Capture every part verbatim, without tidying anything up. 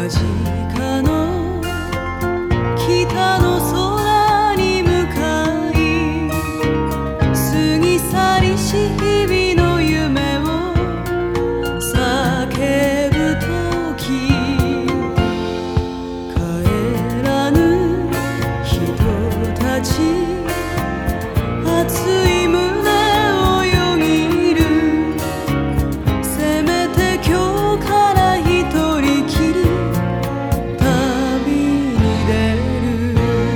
間の北の空に向かい過ぎ去りし日々の夢を叫ぶとき帰らぬ人たち熱い胸をよぎるせめて今日から一人きり旅に出る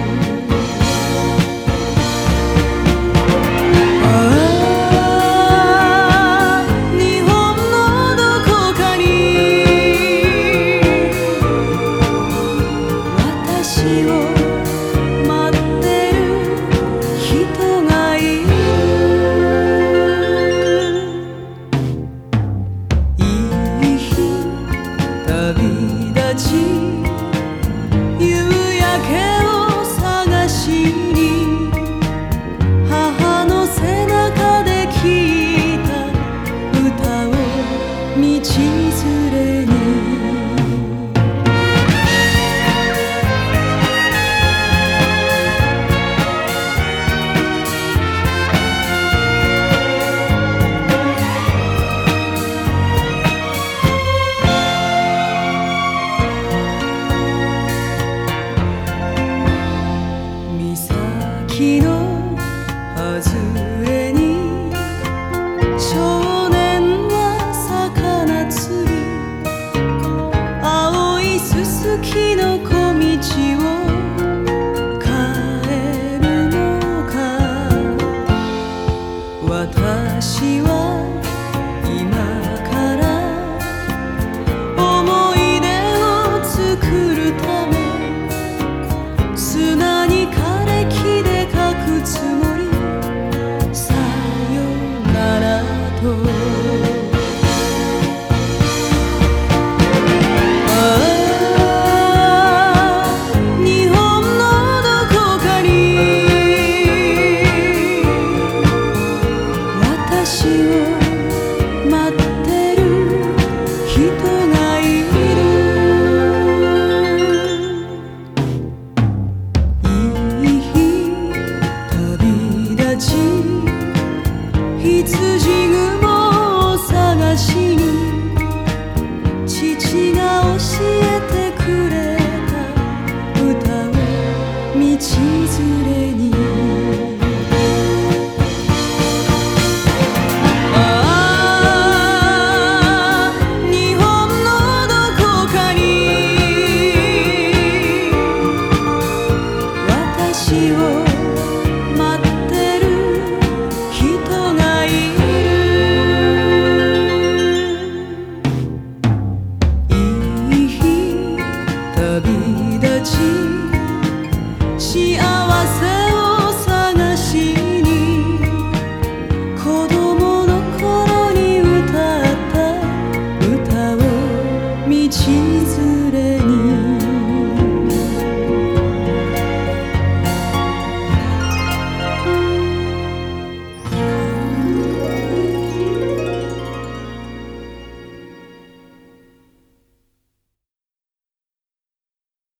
ああ日本のどこかに私を待ってる人がいるいい日旅立ち夕焼けを探しに母の背中で聞いた歌を道連れに岬の外れに少年は魚釣り青いすすきの小道を